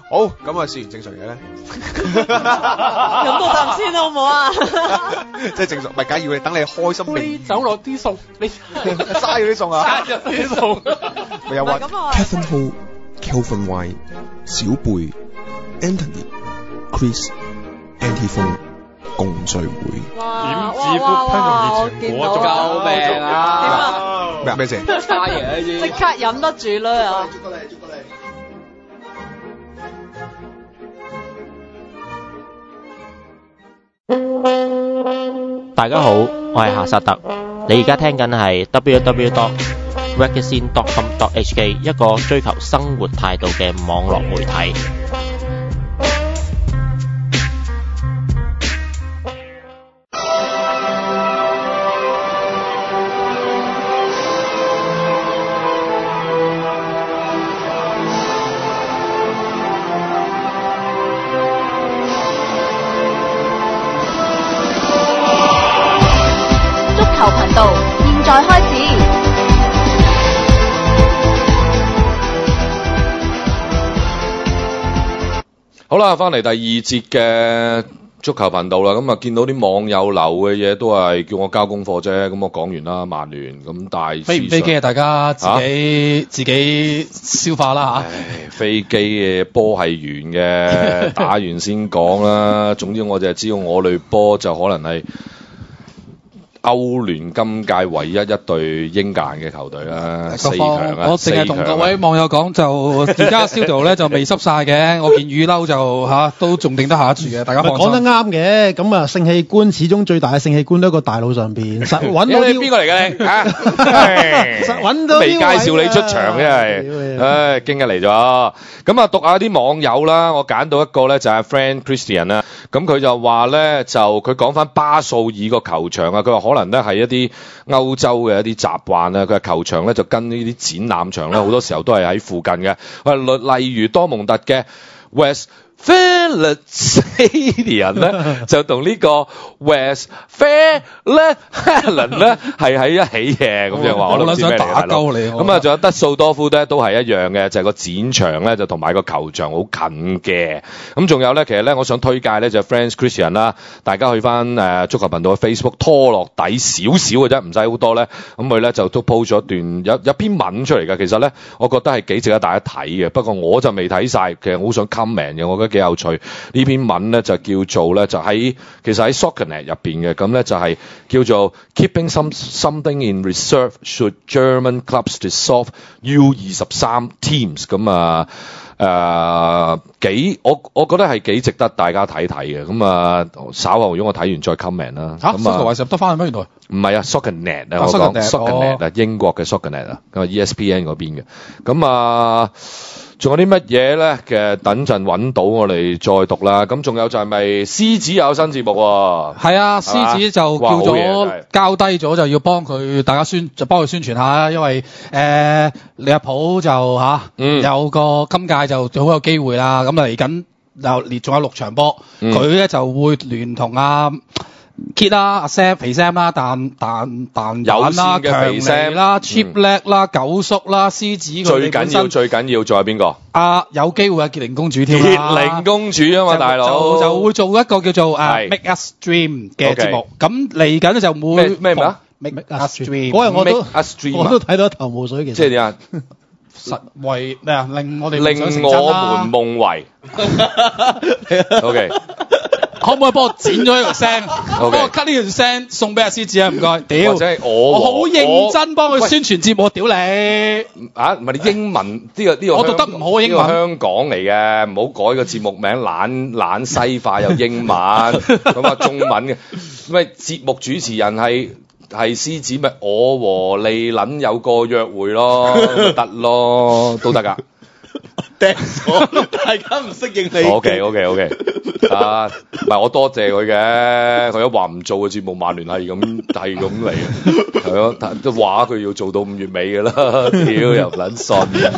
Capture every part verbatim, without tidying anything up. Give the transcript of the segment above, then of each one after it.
好，咁啊試完正常嘢咧， 飲多啖先好唔好啊？ 即係正常，唔係梗係要你等你開心未走落啲餸，你嘥嗰啲餸啊， 入啲餸， 咪有話咁啊 Catherine Ho、Kelvin Y、小貝、Anthony、Chris、Andy 風共聚會。 哇點知哇哇哇！我潘容易全果見到啊救命啊點啊？ 咩咩事？ 差嘢啊即刻飲得住啦啊！ 過嚟，過嚟。 大家好，我係夏薩特，你而家聽緊係 double-u double-u double-u dot magazine dot com dot h k 一個追求生活態度嘅網絡媒體。 足球頻道，現在開始。 好啦，翻嚟第二節嘅足球頻道啦。咁啊，見到啲網友留嘅嘢都係叫我交功課啫。咁我講完啦，曼聯咁大飛唔飛機啊？大家自己、啊、自己消化啦嚇。 唉，飛機嘅波係圓嘅，打完先講啦。總之我就係知道我隊波就可能係歐聯今屆唯一一隊英格蘭嘅球隊啦，四強啊！ 我淨係同各位網友講，就而家 studio 咧就未濕晒嘅，我件雨褸就嚇、啊、都仲頂得下住嘅，大家放心。 講得啱嘅，咁啊性器官始終最大嘅性器官都喺個大腦上邊，實揾到啲邊個嚟嘅你嚇？ 實揾到未介紹你出場真係，唉，驚日嚟咗。咁啊，讀下啲網友啦，我揀到一個咧就係 Friend Christian 啦，咁佢就話咧就佢講翻巴素爾個球場啊，佢話可能咧係一啲歐洲嘅一啲習慣啦，佢話球場咧就跟呢啲展覽場咧好多時候都係喺附近嘅，例例如多蒙特嘅 West Phillips Stadium 咧就同呢個 West Phillips 咧係喺一起嘅，咁樣話我諗知咩嚟嘅。咁啊，仲有德素多夫咧都係一樣嘅，就係、是、個展場咧就同埋個球場好近嘅。咁仲有咧，其實咧我想推介咧就係 Friends Christian 啦，大家去翻誒足球頻道嘅 Facebook 拖落底少少嘅啫，唔使好多咧。咁佢咧就都 po 咗段有有篇文出嚟嘅，其實咧我覺得係幾值得大家睇嘅。不過我就未睇晒，其實我好想 comment 嘅，我覺得幾有趣。呢篇文咧就叫做咧就喺其實喺 Soccernet 入邊嘅，咁咧就係叫做 Keeping some something in reserve should German clubs dissolve U 二十三 teams 咁啊。誒、呃、幾我我覺得係幾值得大家睇睇嘅，咁啊稍後如果我睇完再 comment 啦。嚇， 咁啊，話入得翻去咩？原來唔係啊 ，Soccernet 啊，我講 Soccernet 啊，英國嘅 Soccernet 啊，咁啊 E S P N 嗰邊嘅，咁啊。仲有啲乜嘢咧？嘅等陣揾到我哋再讀啦。咁仲有就係咪獅子有新節目喎？ 係啊，獅子就叫咗交低咗，就要幫佢大家宣，就幫佢宣傳下。因為誒利物浦就嚇、啊嗯、有個今屆就好有機會啦。咁嚟緊又連仲有六場波，佢、嗯、咧就會聯同阿 Kit 啦、阿 Sam、肥 Sam 啦、彈彈彈彈啦、強尼啦、Cheap 叻啦、九叔啦、獅子佢最緊要最緊要仲有邊個？ 啊，有機會啊，傑靈公主添啦！傑靈公主啊嘛，大佬就就會做一個叫做誒、uh, Make Us Dream 嘅節目。咁嚟緊就會咩咩名啊 ？Make Us Dream 嗰日我都 Us 我都睇到一頭霧水，其實即係點啊？ 實為咩啊？令我哋令我們夢為。OK。 可唔可以幫我剪咗呢條聲？幫我 cut 呢條聲送俾阿獅子啊！唔該。屌， 或者係我我好認真幫佢宣傳節目，屌你！ 啊，唔係你英文呢個呢個， 我讀得唔好英文。 呢個香港嚟嘅，唔好改個節目名，懶懶西化有英文，咁啊中文嘅。咪節目主持人係係獅子，咪我和你撚有個約會咯，得咯，都得㗎。 掟咗，大家唔適應你。 O K O K O K，啊，唔係我多謝佢嘅，佢一話唔做嘅節目，曼聯係咁係咁嚟嘅，係咯，都話佢要做到五月尾嘅啦，屌又唔撚信，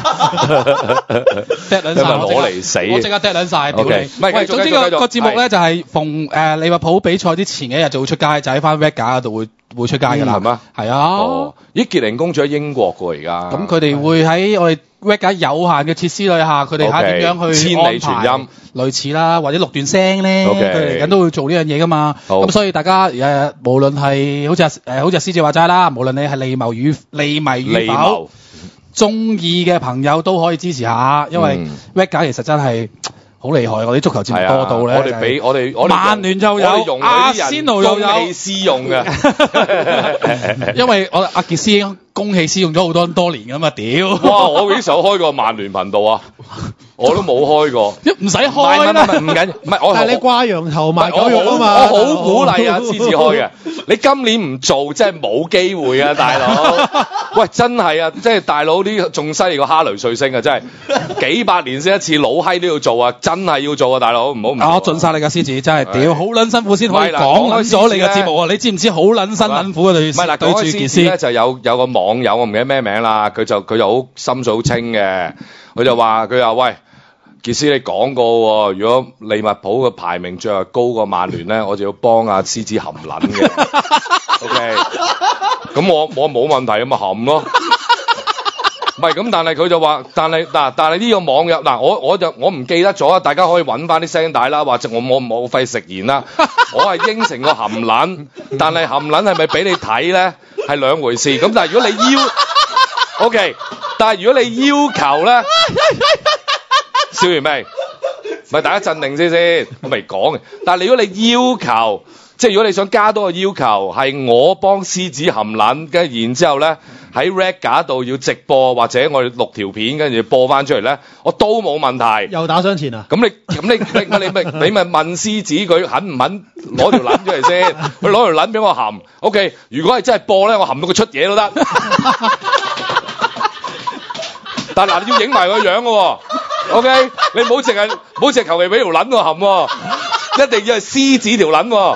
掟撚晒， 攞嚟死， 我即刻掟撚晒，屌你！ 唔係， 總之個個節目咧就係逢誒利物浦比賽之前嘅一日就會出街，就喺翻 Vega 嗰度會會出街㗎啦。 係咩？ 係啊。 哦，咦，傑靈公主喺英國㗎而家。 咁佢哋會喺我哋 Reggae 有限嘅設施裏下，佢哋睇下點樣去千里傳音， 類似啦，或者錄段聲咧，佢哋嚟緊都會做呢樣嘢㗎嘛。 好咁所以大家誒，無論係好似誒，好似師姐話齋啦，無論你係利謀與利迷與否，中意嘅朋友都可以支持下，因為 Reggae 其實真係好厲害，我啲足球節目多到咧。 我哋俾我哋我哋曼聯就有，阿仙奴又有， 公器私用嘅。 因為我阿傑斯已經公器私用咗好多多年㗎嘛，屌！ 哇！我幾時有開過曼聯頻道啊？我都冇開過， 唔使開啦， 唔緊，唔係我。 但係你掛羊頭賣狗肉啊嘛！ 我好鼓勵啊，獅子開嘅。你今年唔做，真係冇機會啊，大佬！喂，真係啊，即係大佬呢仲犀利過哈雷彗星啊，真係幾百年先一次，老閪都要做啊，真係要做啊，大佬唔好唔。 我盡晒你㗎獅子，真係屌，好撚辛苦先可以講緊咗你嘅節目啊！你知唔知好撚辛撚苦啊？對， 唔係嗱，講開獅子咧，就有有個網友我唔記得咩名啦，佢就佢就好心水好清嘅，佢就話佢話喂。傑斯，你講過喎，如果利物浦嘅排名最後高過曼聯咧，我就要幫阿獅子含撚嘅。OK，咁我我冇問題咁咪含咯。唔係咁，但係佢就話，但係嗱，但係呢個網友嗱，我我就我唔記得咗，大家可以揾翻啲聲帶啦，或者我我冇費食言啦。我係應承個含撚，但係含撚係咪俾你睇咧係兩回事。咁但係如果你要 OK， 但係如果你要求咧。笑完未？咪大家鎮定先先，我未講嘅。但係如果你要求，即係如果你想加多個要求，係我幫獅子含撚，跟住然之後咧喺 Reggae 度要直播，或者我哋錄條片跟住播翻出嚟咧，我都冇問題。 又打雙前啊？ 咁你咁你你你咪你咪問獅子佢肯唔肯攞條撚出嚟先？佢攞條撚俾我含。OK， 如果係真係播咧，我含到佢出嘢都得。但嗱，你要影埋個樣嘅喎。OK， 你唔好淨係唔好淨係求其俾條撚我含喎，一定要係獅子條撚喎。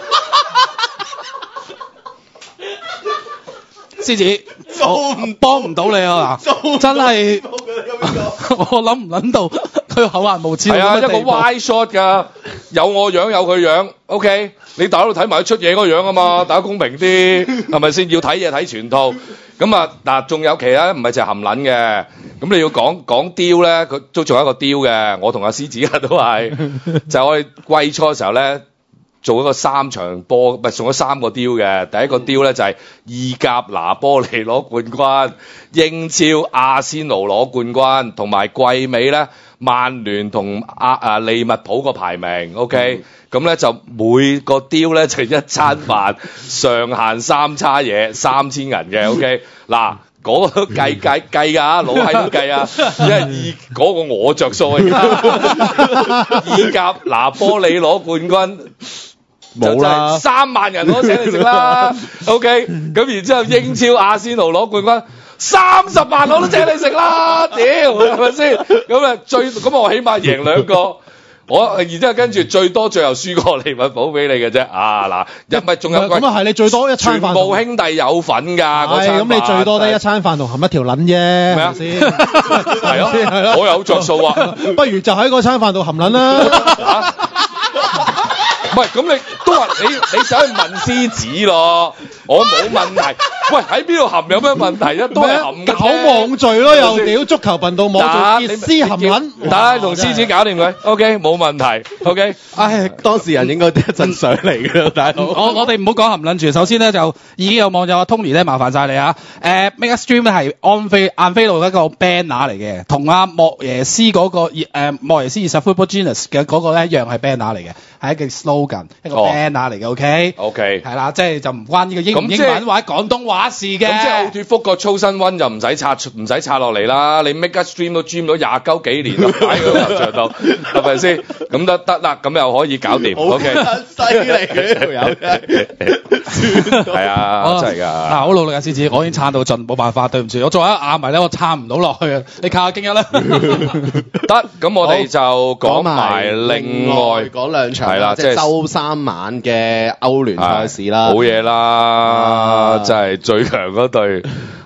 獅子，我幫唔到你啊嗱，真係我諗唔諗到佢厚顏無恥。 係啊，一個 wide shot 㗎，有我樣有佢樣。OK， 你大佬睇埋佢出嘢嗰樣啊嘛，大家公平啲係咪先？要睇嘢睇全套。咁啊嗱，仲有其他唔係淨係含撚嘅，咁你要講講雕咧，佢都仲有一個雕嘅。我同阿獅子啊都係，就係我哋季初嘅時候咧，做一個三場波，唔係送咗三個雕嘅。第一個雕咧就係意甲拿波利攞冠軍，英超阿仙奴攞冠軍，同埋季尾咧曼聯同阿啊利物浦個排名。OK。咁咧就每個雕咧就一餐飯，上限三叉嘢，三千銀嘅 ，OK。嗱，嗰個計計計㗎，老閪都計啊，因為意嗰個我着數啊，意甲拿波里攞冠軍，冇啦，三萬人我請你食啦 ，OK。咁然之後英超阿仙奴攞冠軍，三十萬我都請你食啦，屌係咪先？咁啊最咁我起碼贏兩個。我然之後跟住最多最後輸過利物浦俾你嘅啫，啊嗱，又唔係仲有咁啊係你最多一餐飯， 全部兄弟有份㗎，嗰餐飯。 咁你最多得一餐飯同含一條撚啫，係咪先？ 係咯，係咯，我有着數啊， 不如就喺嗰餐飯度含撚啦。 唔係，咁你都話你你想去問獅子咯，我冇問題。喂，喺邊度含有咩問題啫？都係含嘅。 搞網罪咯，又屌足球頻道網罪，獅含撚。 得，同獅子搞掂佢。OK，冇問題。OK。 唉，當事人應該一陣上嚟㗎，大佬。 我我哋唔好講含撚住。首先咧就已經有網友話 Tony 咧麻煩曬你啊。誒 Mega Stream 咧係安菲晏菲路一個 banner 嚟嘅，同阿莫耶斯嗰個誒莫耶斯二十 Football Genius 嘅嗰個咧一樣係 banner 嚟嘅，係一個 slogan 一個 banner 嚟嘅。OK。OK。係啦，即係就唔關呢個英唔英文或者廣東話事嘅。 咁即係奧脱福個操身温就唔使拆唔使拆落嚟啦。你 Mega Stream 都 dream 咗廿鳩幾年，擺喺個球場度，係咪先？咁得得啦，咁又可以搞掂。OK。 犀利嘅呢條友。 係啊，真係㗎。 嗱，好努力啊，獅子，我已經撐到盡，冇辦法，對唔住。我作為一亞迷咧，我撐唔到落去啊。你靠下京一啦。 得，咁我哋就講埋另外講兩場， 係啦， 即係週三晚嘅歐聯賽事啦。 好嘢啦，真係最強嗰隊。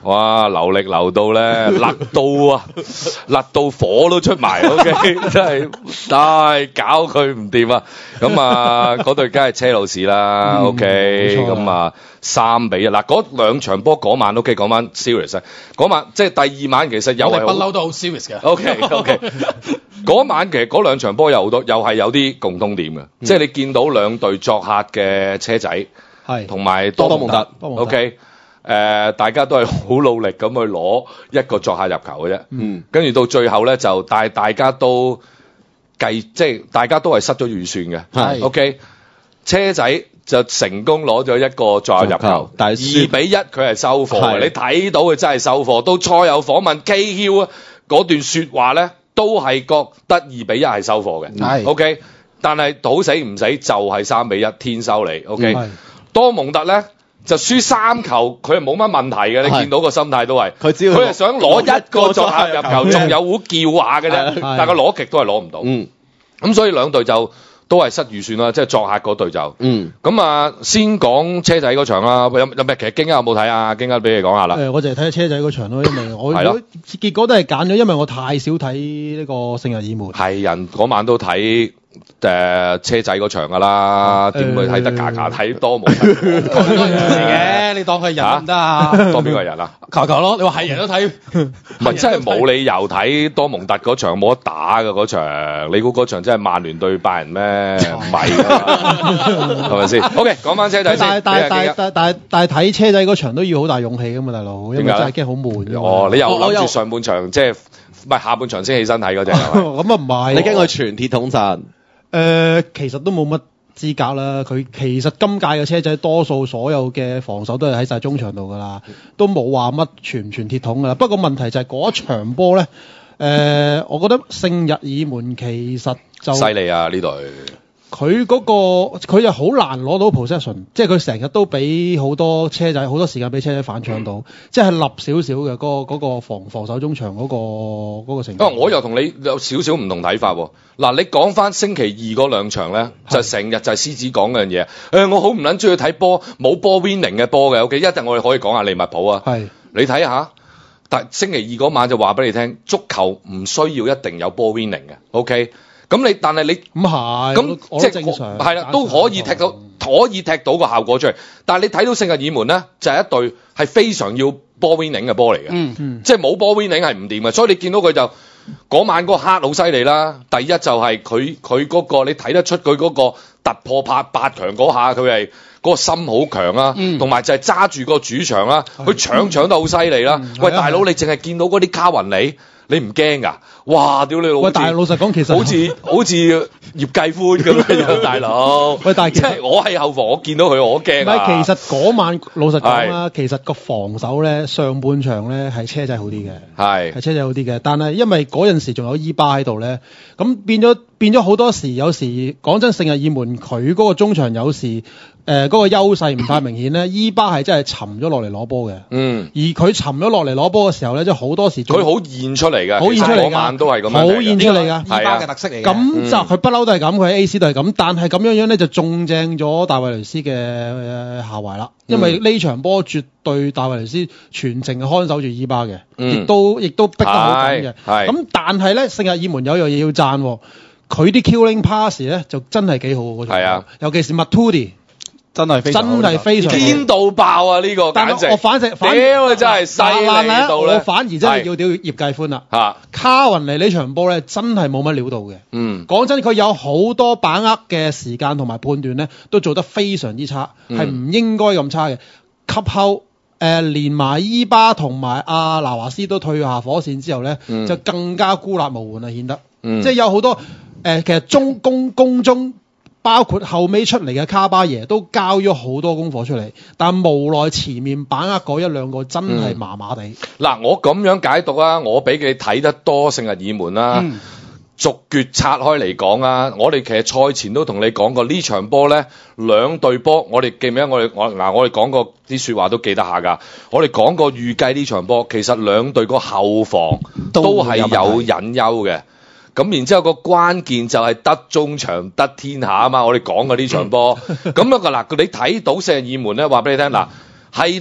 哇！流力流到咧，勒到啊，勒到火都出埋 ，OK， 真係，唉，搞佢唔掂啊！咁啊，嗰隊梗係車路士啦 ，OK，咁啊，三比一嗱，嗰兩場波嗰晚 OK， 嗰晚 serious 啊，嗰晚即係第二晚其實又係不嬲都好 serious 嘅。 OK OK， 嗰晚其實嗰兩場波有好多，又係有啲共通點嘅，嗯、即係你見到兩隊作客嘅車仔，係同埋多蒙特 ，OK。誒、呃，大家都係好努力咁去攞一個作客入球嘅啫，嗯，跟住到最後咧就，但係大家都計，即係大家都係失咗預算嘅，係 ，OK， 車仔就成功攞咗一個作客入球，但係二比一佢係收貨嘅，你睇到佢真係收貨。到賽後訪問 K Hill 啊嗰段説話咧，都係覺得二比一係收貨嘅，係 ，OK， 但係賭死唔死就係三比一天收你 ，OK， 多蒙特咧。就輸三球，佢係冇乜問題嘅。你見到個心態都係，佢只要佢係想攞一個作客入球，仲有糊叫下嘅啫。但係佢攞極都係攞唔到。嗯，咁所以兩隊就都係失預算啦，即係作客嗰隊就。嗯，咁啊，先講車仔嗰場啦。有有咩？其實京一有冇睇啊？京一俾你講下啦。誒，我就係睇車仔嗰場咯，因為我我結果都係揀咗，因為我太少睇呢個聖日耳門。係人嗰晚都睇。誒、呃、車仔嗰場㗎啦，點會睇得假假睇多冇？佢都係人嚟嘅，你當佢係人唔得啊？當邊個係人啊？球球咯，你話係人都睇，唔係真係冇理由睇多蒙特嗰場冇得打嘅嗰場，你估嗰場真係曼聯對拜仁咩？唔係㗎嘛，係咪先 ？OK， 講翻車仔先。但係但係但係但係但係睇車仔嗰場都要好大勇氣㗎嘛，大佬，因為真係驚好悶㗎嘛。哦，你又諗住上半場即係唔係下半場先起身睇嗰隻？咁啊唔係，你驚佢全鐵桶陣？誒、呃，其實都冇乜資格啦。佢其實今屆嘅車仔多數所有嘅防守都係喺晒中場度噶啦，都冇話乜全唔全鐵桶噶啦。不過問題就係嗰場波咧，誒、呃，我覺得聖日耳門其實就犀利啊呢隊。佢嗰、那個佢又好難攞到 possession， 即係佢成日都俾好多車仔好多時間俾車仔反搶到，嗯、即係立少少嘅嗰個嗰、那個防防守中場嗰、那個嗰、那個情況。啊，我又同你有少少唔同睇法喎。嗱，你講翻星期二嗰兩場咧，就成日就係獅子講嗰樣嘢。誒、呃，我好唔撚中意睇波，冇波 winning 嘅波嘅。OK， 一陣我哋可以講下利物浦啊。係，你睇下，但星期二嗰晚就話俾你聽，足球唔需要一定有波 winning 嘅。OK。咁你，但係你唔係，咁即係正常，係啦，都可以踢到，可以踢到個效果出嚟。但係你睇到聖日耳門咧，就係、是、一隊係非常要波 winning 嘅波嚟嘅，嗯嗯，即係冇波 winning 係唔掂嘅。所以你見到佢就嗰晚嗰個黑好犀利啦。第一就係佢佢嗰個你睇得出佢嗰個突破拍八強嗰下，佢係嗰個心好強啦，同埋、嗯、就係揸住個主場啦，佢搶搶得好犀利啦。嗯、喂，大佬，你淨係見到嗰啲卡雲尼。你唔驚㗎？哇！屌你老！喂，但係老實講，其實好似好似葉繼歡咁樣，大佬。喂，但係即係我係後防，我見到佢我驚啊！唔係，其實嗰晚老實講啦，其實個防守咧上半場咧係車仔好啲嘅，係係車仔好啲嘅。但係因為嗰陣時仲有伊巴喺度咧，咁變咗變咗好多時，有時講真，聖日耳門佢嗰個中場有時。誒嗰、呃那個優勢唔太明顯咧，伊巴係真係沉咗落嚟攞波嘅。嗯，而佢沉咗落嚟攞波嘅時候咧，即係好多時佢好現出嚟嘅，好現出嚟㗎，嗰晚都係咁樣，好現出嚟㗎，伊巴嘅特色嚟嘅。咁就佢不嬲都係咁，佢喺 A C 都係咁，但係咁樣樣咧就中正咗大衛雷斯嘅、呃、下懷啦。因為呢場波絕對大衛雷斯全程看守住伊巴嘅，亦、嗯、都亦都逼得好緊嘅。咁但係咧，聖日耳門有樣嘢要讚、哦，佢啲 killing pass 咧就真係幾好嗰場。係啊，尤其是 Matuidi。真係非常真係非常癲到爆啊！呢、這個簡直，但我反正反屌你真係犀利到咧，我反而真係要屌葉繼歡啦。嚇，卡雲尼呢場波咧真係冇乜料到嘅。嗯，講真，佢有好多把握嘅時間同埋判斷咧，都做得非常之差，係唔、嗯、應該咁差嘅。及後誒、呃、連埋伊巴同埋阿拿華斯都退下火線之後咧，嗯、就更加孤立無援啊，顯得。嗯、即係有好多誒、呃，其實中攻攻中。包括後尾出嚟嘅卡巴耶都交咗好多功課出嚟，但無奈前面把握嗰一兩個真係麻麻地。嗱、嗯，我咁樣解讀啊，我俾你睇得多聖日耳門啦，嗯、逐決拆開嚟講啊，我哋其實賽前都同你講過呢場波咧，兩隊波，我哋記唔記得我哋我嗱我哋講過啲説話都記得下㗎，我哋講過預計呢場波其實兩隊個後防都係有隱憂嘅。咁然之後個關鍵就係得中場得天下啊嘛！我哋講過呢場波，咁樣嘅嗱，你睇到聖日耳門咧，話俾你聽嗱，係得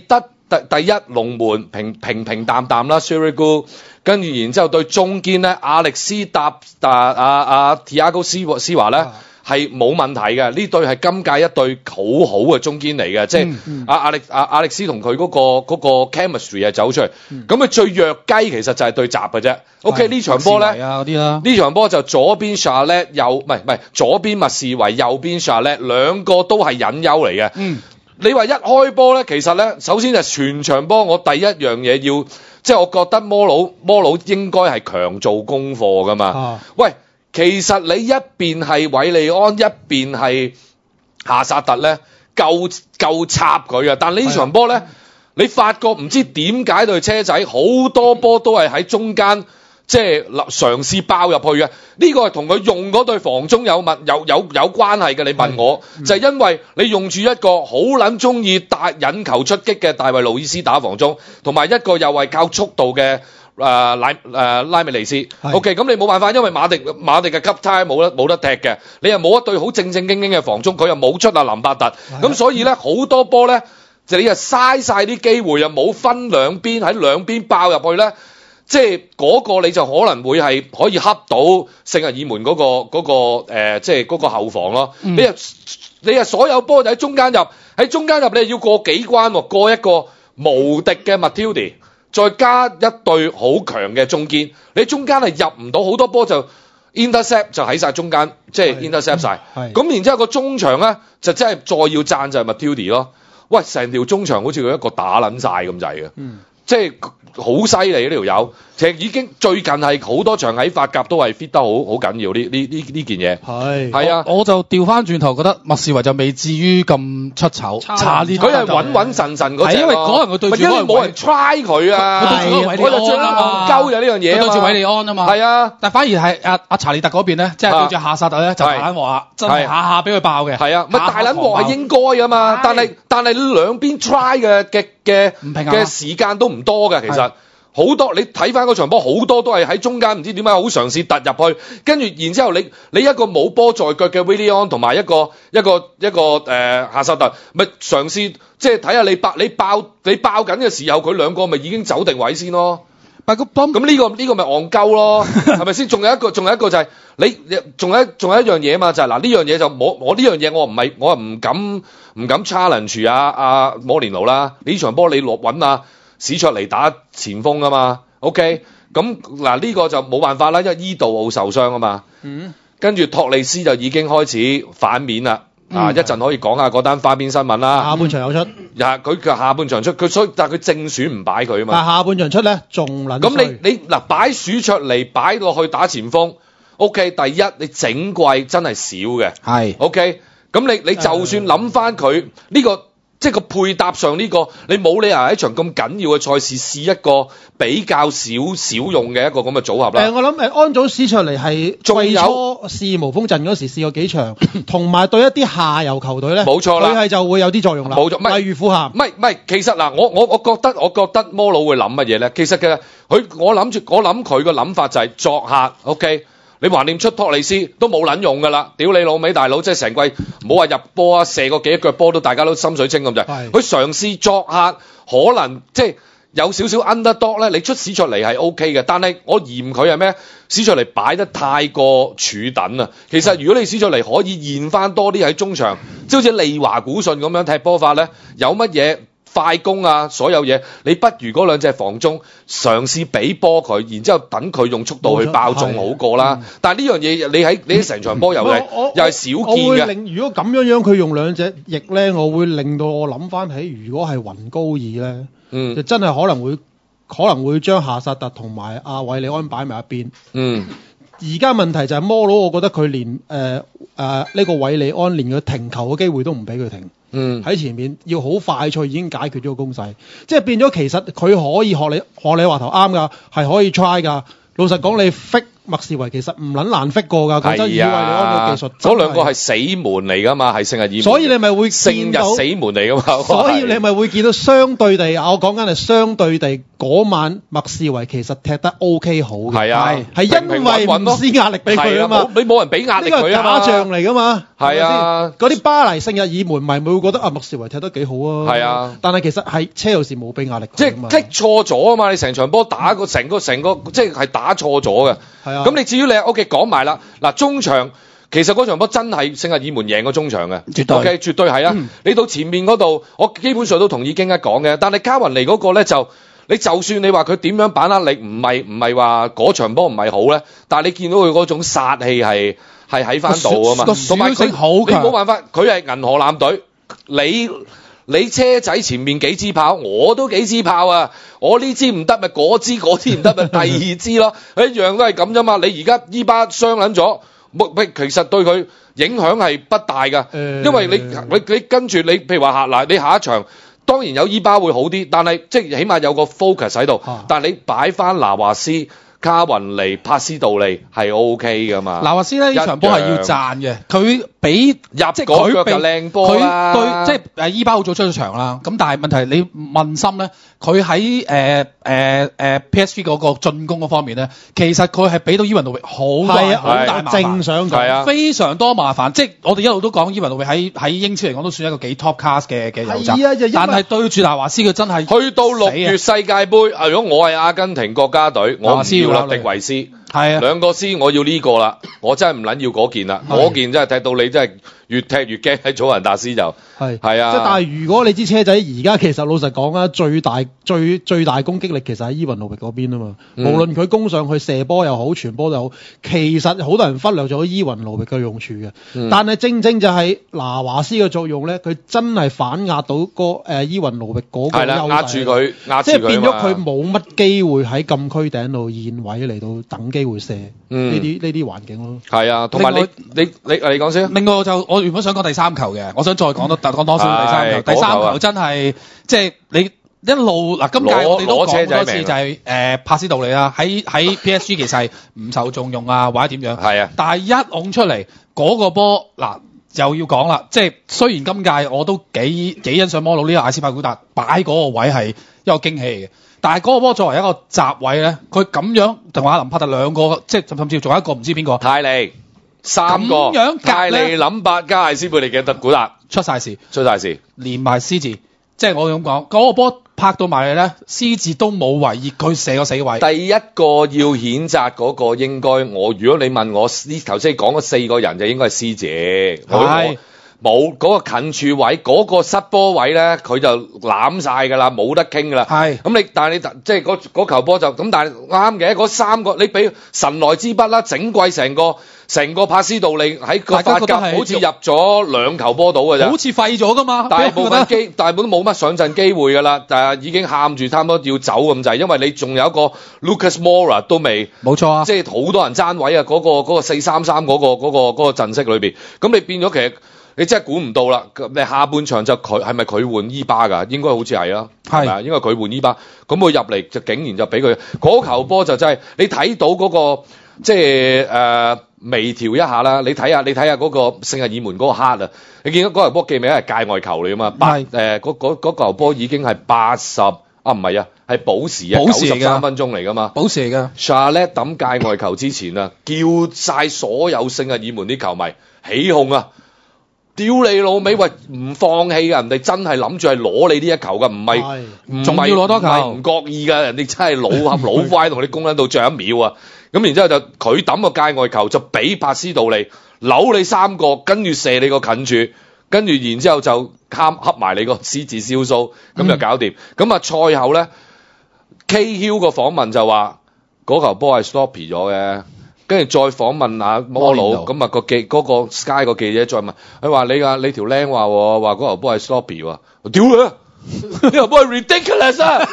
第第一龍門平平平淡淡啦 Sirigu 跟住然之後對中堅咧，亞歷斯搭啊啊啊 Thiago Silva 咧係冇問題嘅，呢隊係今屆一隊好好嘅中堅嚟嘅，即係阿亞歷阿亞歷斯同佢嗰個嗰個 chemistry 係走出嚟，咁佢最弱雞其實就係對閘嘅啫。OK 呢場波咧，呢場波就左邊 Charlotte 右唔係唔係左邊麥士維右邊 Charlotte 兩個都係隱憂嚟嘅。嗯你話一開波咧，其實咧，首先就全場波，我第一樣嘢要，即係我覺得摩佬摩佬應該係強做功課噶嘛。啊、喂，其實你一邊係韋利安，一邊係夏薩特咧，夠夠插佢啊！但呢場波咧，你發覺唔知點解對車仔好多波都係喺中間。即係嘗試爆入去嘅，呢、這個係同佢用嗰對防中有問有有有關係嘅。你問我，嗯、就係因為你用住一個好撚中意帶引球出擊嘅大衛路易斯打防中，同埋一個又係靠速度嘅誒拉誒拉米尼斯。OK， 咁你冇辦法，因為馬迪馬迪嘅級差冇得冇得踢嘅，你又冇一對好正正經經嘅防中，佢又冇出阿林伯特，咁所以咧好多波咧就你又嘥晒啲機會，又冇分兩邊喺兩邊爆入去咧。即係嗰個你就可能會係可以恰到聖日耳門嗰、嗰個嗰、嗰個、呃、即係嗰個後防咯。嗯、你係你係所有波就喺中間入，喺中間入你係要過幾關喎？過一個無敵嘅 Matilde， 再加一對好強嘅中堅，你中間係入唔到好多波就 intercept 就喺晒中間，即係 intercept 晒。咁然之後個中場咧就真係再要讚就係 Matilde 咯。喂，成條中場好似佢一個打撚晒咁滯嘅。嗯即係好犀利呢條友，其實已經最近係好多場喺法甲都係 fit 得好好緊要呢呢呢呢件嘢。係係啊， 我就調翻轉頭覺得麥士維就未至於咁出醜，差啲佢係穩穩陣陣嗰隻。係因為可能佢對住因為冇人 try 佢啊， 佢對住韋利安啊嘛， 鳩嘅呢樣嘢啊嘛， 佢對住韋利安啊嘛。係啊，但反而係阿阿查利特嗰邊咧，即係對住夏薩特咧就大撚鑊啊，真係下下俾佢爆嘅。 係啊，咪大撚鑊係應該㗎嘛，但係但係兩邊 try 嘅嘅嘅嘅時間都唔多嘅，其實。好多你睇翻嗰場波，好多都係喺中間，唔知點解好嘗試突入去，跟住然之後你你一個冇波在腳嘅 Willian 同埋一個一個一個誒、呃、夏薩特，咪嘗試即係睇下你爆你爆你爆緊嘅時候，佢兩個咪已經走定位先咯。咁呢、呢個呢、呢個咪戇鳩咯，係咪先？仲有一個仲有一個就係、是、你仲有仲有一樣嘢嘛，就係嗱呢樣嘢就我我呢樣嘢我唔係我係唔敢唔敢 challenge 啊啊摩連奴啦，呢場波你落穩啊！史卓尼打前鋒啊嘛 ，OK， 咁嗱呢個就冇辦法啦，因為伊杜奧受傷啊嘛，嗯，跟住托利斯就已經開始反面啦，嗯、啊一陣可以講下嗰單花邊新聞啦。 下半場有出， 呀佢嘅下半場出，佢所以但係佢正選唔擺佢啊嘛。 但係下半場出咧仲撚。 咁你你嗱擺史卓尼擺落去打前鋒 ，OK， 第一你整季真係少嘅，係 OK， 咁你你就算諗翻佢呢個。即係個配搭上呢、這個，你冇理由喺一場咁緊要嘅賽事試一個比較少少用嘅一個咁嘅組合啦。 誒、呃，我諗誒安祖斯出嚟係季初試無風陣嗰時試過幾場，同埋對一啲下游球隊咧，冇錯啦，佢係就會有啲作用啦。冇錯，例如富咸。 唔係唔係，其實嗱，我我我覺得我覺得摩佬會諗乜嘢咧？其實嘅佢我諗住我諗佢個諗法就係作客 ，OK。你橫掂出托利斯都冇撚用㗎啦！屌你老味大佬，即係成季唔好話入波啊，射個幾腳波都大家都心水清咁滯。佢嘗試作客，可能即係有少少 underdog 咧。你出史卓尼係 OK 嘅，但係我嫌佢係咩？史卓尼擺得太過儲等啊！其實如果你史卓尼可以現翻多啲喺中場，即係好似利華古遜咁樣踢波法咧，有乜嘢？快攻啊！所有嘢，你不如嗰兩隻防中嘗試俾波佢，然之後等佢用速度去爆中好過啦。嗯、但係呢樣嘢，你喺你喺成場波又係又係少見嘅。 令如果咁樣樣佢用兩隻翼咧，我會令到我諗翻起，如果係雲高爾咧，嗯，就真係可能會可能會將夏薩特同埋阿韋利安擺埋一邊。嗯。而家問題就係摩佬，我覺得佢連誒誒呢個韋利安連佢停球嘅機會都唔俾佢停。嗯，喺前面要好快脆已經解決咗個攻勢，即係變咗其實佢可以學你學你話頭啱㗎，係可以 try 㗎。老實講，你 fake 麥士維其實唔撚難 fit 過㗎，講真，以維利安嘅技術， 嗰兩個係死門嚟㗎嘛，係聖日耳門， 所以你咪會聖見到日死門嚟㗎嘛， 所以你咪會見到相對地，我講緊係相對地嗰晚麥士維其實踢得 OK 好嘅， 係啊， 係因為唔施壓力俾佢啊嘛， 你冇人俾壓力佢啊嘛， 呢個係假象嚟㗎嘛， 係啊， 嗰啲巴黎聖日耳門咪會覺得啊麥士維踢得幾好啊， 係啊， 但係其實係車路士冇俾壓力， 即係踢錯咗啊嘛，你成場波打個成個成個即係係打錯咗嘅，係啊，咁你至於你 OK 講埋啦，嗱中場。其實嗰場波真係聖日耳門贏過中場嘅，絕對 ，OK， 絕對係啊！嗯、你到前面嗰度，我基本上都同意京一講嘅。但係加雲尼嗰個咧就，你就算你話佢點樣把握力，唔係唔係話嗰場波唔係好咧，但係你見到佢嗰種殺氣係係喺翻度啊嘛，同埋佢你冇辦法，佢係銀河艦隊，你你車仔前面幾支炮，我都幾支炮啊！我呢支唔得咪嗰支，嗰支唔得咪第二支咯，一樣都係咁啫嘛。你而家伊巴傷撚咗。其實對佢影響係不大㗎，呃、因為你你你跟住你，譬如話下嗱，你下一場當然有伊巴會好啲，但係即係起碼有個 focus 喺度。啊、但係你擺翻拿華斯、卡雲尼、帕斯杜利係 OK 㗎嘛？ 拿華斯咧呢場波係要讚嘅，佢俾入即係佢俾靚波啦， 佢對即係誒伊巴好早出咗場啦。咁但係問題你問心咧，佢喺誒誒誒 P S V 嗰個進攻嗰方面咧，其實佢係俾到伊雲路域好多好大麻煩，正想講非常多麻煩。即係我哋一路都講伊雲路域喺喺英超嚟講都算一個幾 top class 嘅嘅遊襲，但係對住拿華斯佢真係去到六月世界盃啊！如果我係阿根廷國家隊，我唔要啦，迪維斯係啊，兩個 C 我要呢個啦，我真係唔撚要嗰件啦，嗰件真係踢到你真係越踢越驚喺祖雲達斯就係係啊！ 即係但係如果你支車仔而家其實老實講啊，最大最最大攻擊力其實喺伊雲路域嗰邊啊嘛，嗯、無論佢攻上去射波又好傳波又好，其實好多人忽略咗伊雲路域嘅用處嘅。嗯、但係正正就係拿華斯嘅作用咧，佢真係反壓到個誒、呃、伊雲路域嗰個優勢， 壓住佢，壓住佢， 即係變咗佢冇乜機會喺禁區頂度現位嚟到等機會射呢啲呢啲環境咯。 係啊，同埋你你你你講先。 另外就我原本想講第三球嘅，我想再講多講多少第三球。第三球真係即係你一路嗱，今屆我哋都講好多次就係誒帕斯杜利啦，喺喺 P S G 其實係唔受重用啊，或者點樣。係啊，但係一擁出嚟嗰個波嗱又要講啦，即係雖然今屆我都幾幾欣賞摩魯呢個艾斯帕古達擺嗰個位係一個驚喜嘅，但係嗰個波作為一個閘位咧，佢咁樣同阿林柏特兩個，即係甚至仲有一個唔知邊個泰利三個泰利林伯加艾斯貝利嘅特古達出晒事， 出晒事， 連埋獅子，即係我咁講，嗰個波拍到埋嚟咧，獅子都冇為意，佢射個死位。 第一個要譴責嗰個應該我，如果你問我呢頭先講嗰四個人就應該係獅子，係冇嗰個近處位嗰、嗰個失波位咧，佢就攬晒㗎啦，冇得傾㗎啦。係咁你，但係你即係嗰嗰球波就咁，但係啱嘅嗰三個，你俾神來之筆啦，整季成個。成個帕斯杜利喺個法甲好似入咗兩球波到嘅啫， 好似廢咗噶嘛， 大部分機大部分都冇乜上陣機會㗎啦，但係已經喊住差唔多要走咁滯，因為你仲有一個 Lucas Moura 都未， 冇錯啊， 即係好多人爭位啊，嗰、嗰個嗰、嗰個四三三嗰個嗰、嗰個嗰、嗰個陣式裏邊，咁你變咗其實你真係估唔到啦，你下半場就佢係咪佢換伊巴㗎？應該好似係啊，係啊，應該佢換伊巴，咁佢入嚟就竟然就俾佢嗰球波就真係你睇到嗰、嗰個即係誒。呃微調一下啦，你睇下，你睇下嗰個聖日耳門嗰個黑啊，你見到嗰球波記名係界外球嚟啊嘛，八誒嗰嗰嗰球波已經係八十啊唔係啊，係補時啊，九十三分鐘嚟噶嘛， 補時嚟噶。 Charlotte 抌界外球之前啊，叫晒所有聖日耳門啲球迷起哄啊！屌你老味，喂唔放棄噶，人哋真係諗住係攞你呢一球噶，唔係唔仲要攞多球， 唔覺意噶，人哋真係老合老快同你攻緊到最後一秒啊！咁然之後就佢抌個界外球就俾帕斯杜利扭你三個，跟住射你個近柱，跟住然之後就冚恰埋你個獅子燒鬚，咁就搞掂。咁啊賽後咧 ，K Hill 個訪問就話嗰球波係 sloppy 咗嘅。跟住再訪問阿摩魯，咁啊個記嗰個 Sky 個記者再問，佢話你啊你條僆話話嗰球波係 sloppy 喎，屌你！ 呢條波係 ridiculous 啊！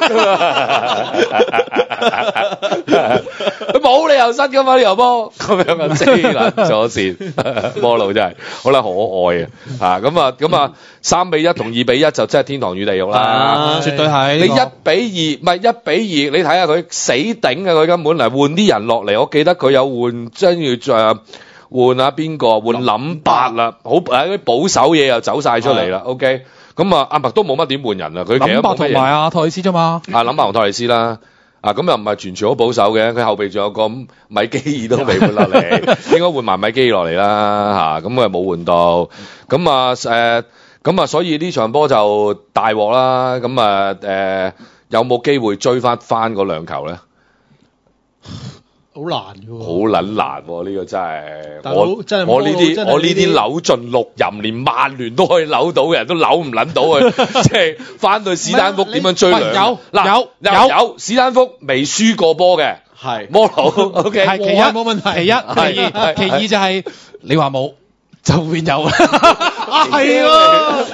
佢冇理由失噶嘛呢條波，咁樣啊，黐撚咗線，摩魯真係好撚可愛啊！嚇咁啊咁啊，三比一同二比一就真係天堂與地獄啦， 絕對係。 你一比二唔係一比二，你睇下佢死頂啊！佢根本嚟換啲人落嚟，我記得佢有換，真要誒換下邊個？換林伯啦，好誒啲保守嘢又走晒出嚟啦。OK。咁啊，阿麥都冇乜點換人啊，佢其實林伯同埋阿托里斯啫嘛。 啊，林伯同托里斯啦，啊咁又唔係全全好保守嘅，佢後備仲有個米基爾都未換落嚟，應該換埋米基爾落嚟啦嚇，咁啊冇換到，咁啊誒，咁啊所以呢場波就大鑊啦，咁啊誒有冇機會追翻翻嗰兩球咧？ 好難嘅喎， 好撚難喎！呢個真係但我真係我呢啲真係我呢啲扭盡六壬，連曼聯都可以扭到嘅人都扭唔撚到佢，即係翻到史丹福點樣追兩？ 有嗱有有有史丹福未輸過波嘅， 係摩魯 OK， 係其一冇問題， 其一其二其二就係你話冇就會有啦， 啊係喎。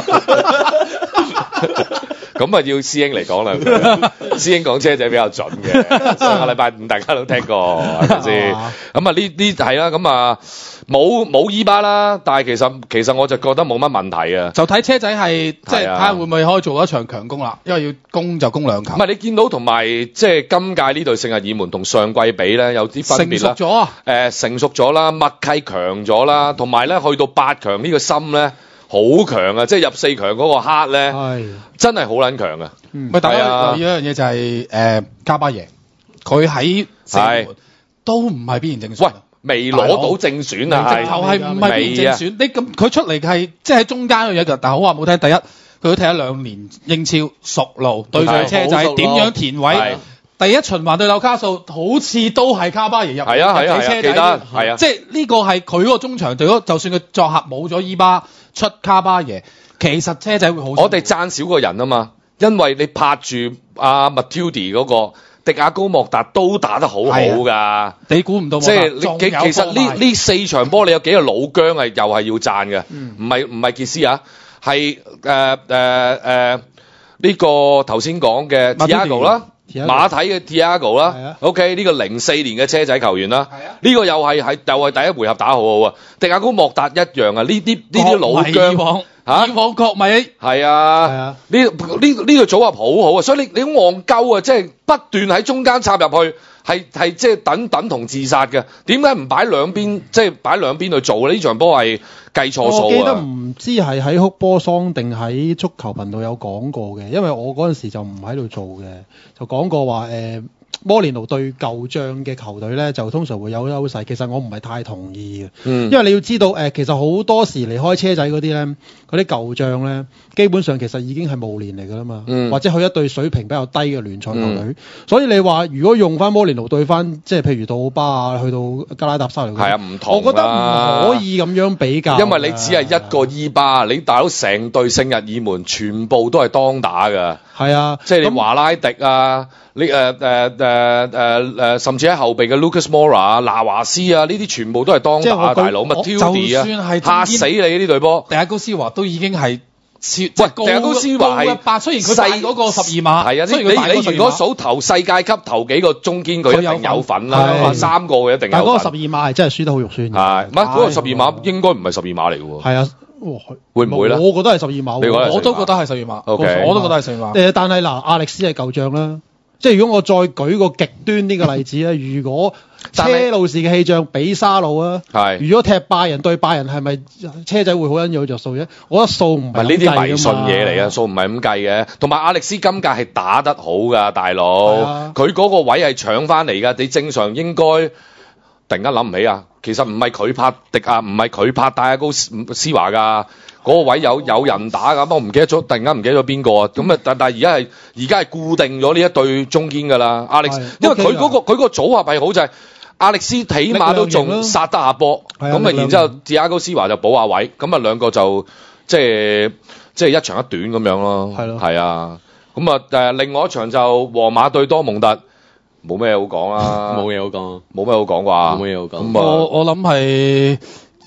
咁啊要師兄嚟講啦，師兄講車仔比較準嘅，上個禮拜五大家都聽過係咪先？咁啊呢呢係啦，咁啊冇冇伊巴啦，但係其實其實我就覺得冇乜問題啊。 就睇車仔係即係係啊睇下會唔會可以做一場強攻啦，因為要攻就攻兩球。 唔係你見到同埋即係今屆呢隊聖日耳門同上季比咧有啲分別啦。 成熟咗啊！ 誒成熟咗啦，默契強咗啦，同埋咧去到八強呢個心咧好強啊！即係入四強嗰個黑咧，真係好撚強啊！ 喂，大家留意一樣嘢就係誒卡巴耶，佢喺四門都唔係必然正選。 喂，未攞到正選啊！ 直頭係唔係必然正選？你咁佢出嚟係即係喺中間嘅嘢㗎。但係好話冇聽，第一佢都踢咗兩年英超，熟路對住車仔點樣填位？第一循環對紐卡素好似都係卡巴耶入， 係啊係啊係啊，記得係啊， 即係呢個係佢嗰個中場。如果就算佢作客冇咗伊巴出卡巴耶，其實車仔會好。 我哋讚少個人啊嘛，因為你拍住阿 Matilde 嗰個迪亞高莫達都打得好好㗎。 你估唔到， 即係你其其實呢呢四場波你有幾個老姜係又係要讚嘅，唔係唔係傑斯啊，係誒誒誒呢個頭先講嘅 Thiago 啦。馬體嘅 Thiago 啦 ，OK 呢個零四年嘅車仔球員啦，呢個又係係又係第一回合打好好啊，迪亞高莫達一樣啊，呢啲呢啲老將嚇， 以往國米係啊，呢呢呢個組合好好啊，所以你你好戇鳩啊，即係不斷喺中間插入去，係係即係等等同自殺嘅，點解唔擺兩邊即係擺兩邊去做呢？呢場波係計錯數啊！ 我記得唔知係喺哭波桑定喺足球頻道有講過嘅，因為我嗰陣時就唔喺度做嘅，就講過話誒、呃、摩連奴對舊將嘅球隊咧就通常會有優勢，其實我唔係太同意嘅，嗯、因為你要知道誒、呃，其實好多時離開車仔嗰啲咧，嗰啲舊將咧，基本上其實已經係暮年嚟㗎啦嘛，嗯、或者去一隊水平比較低嘅聯賽球隊，嗯、所以你話如果用翻摩連奴對翻即係譬如杜巴啊，去到加拉達沙嚟， 係啊唔同， 我覺得唔可以咁樣比較， 因為你只係一個伊巴，你大佬成隊聖日耳門全部都係當打㗎， 係啊， 即係你華拉迪啊。你誒誒誒誒誒，甚至喺後備嘅 Lucas Moura 啊、拿華斯啊，呢啲全部都係當打大佬。Matilde 啊，嚇死你呢隊波！ 迪亞高斯華都已經係超， 喂，迪亞高斯華係八，雖然佢細嗰個十二碼， 係啊，你你你如果數頭世界級頭幾個中堅，佢一定有份啦，三個嘅一定有份。 但係嗰個十二碼係真係輸得好肉酸嘅。 係，唔係嗰個十二碼應該唔係十二碼嚟嘅喎。 係啊。 會唔會咧？ 我覺得係十二碼， 我都覺得係十二碼。 Okay. 我都覺得係十二碼。 誒，但係嗱，亞歷斯係舊將啦。即係如果我再舉個極端呢個例子咧，如果車路士嘅氣象比沙路啊，係如果踢拜仁對拜仁，係咪車仔會好緊要着數啫？我覺得數唔係呢啲迷信嘢嚟啊，數唔係咁計嘅。同埋亞歷斯今屆係打得好㗎，大佬，佢嗰、啊、個位係搶翻嚟㗎。你正常應該突然間諗唔起啊，其實唔係佢拍迪亞，唔係佢拍戴亞高斯斯華㗎。嗰個位有有人打㗎，不過唔記得咗，突然間唔記得咗邊個啊？咁啊，但但係而家係而家係固定咗呢一對中堅㗎啦，亞歷斯，因為佢嗰、嗰個佢個組合係好就係、是、亞歷斯起碼都仲殺得下波，咁啊，然之後迪亞高斯華就補下位，咁啊兩個就即係即係一長一短咁樣咯，係咯，係啊，咁啊誒另外一場就皇馬對多蒙特，冇咩好講啦， 冇嘢好講， 冇咩好講啩， 冇咩好講， 我我諗係。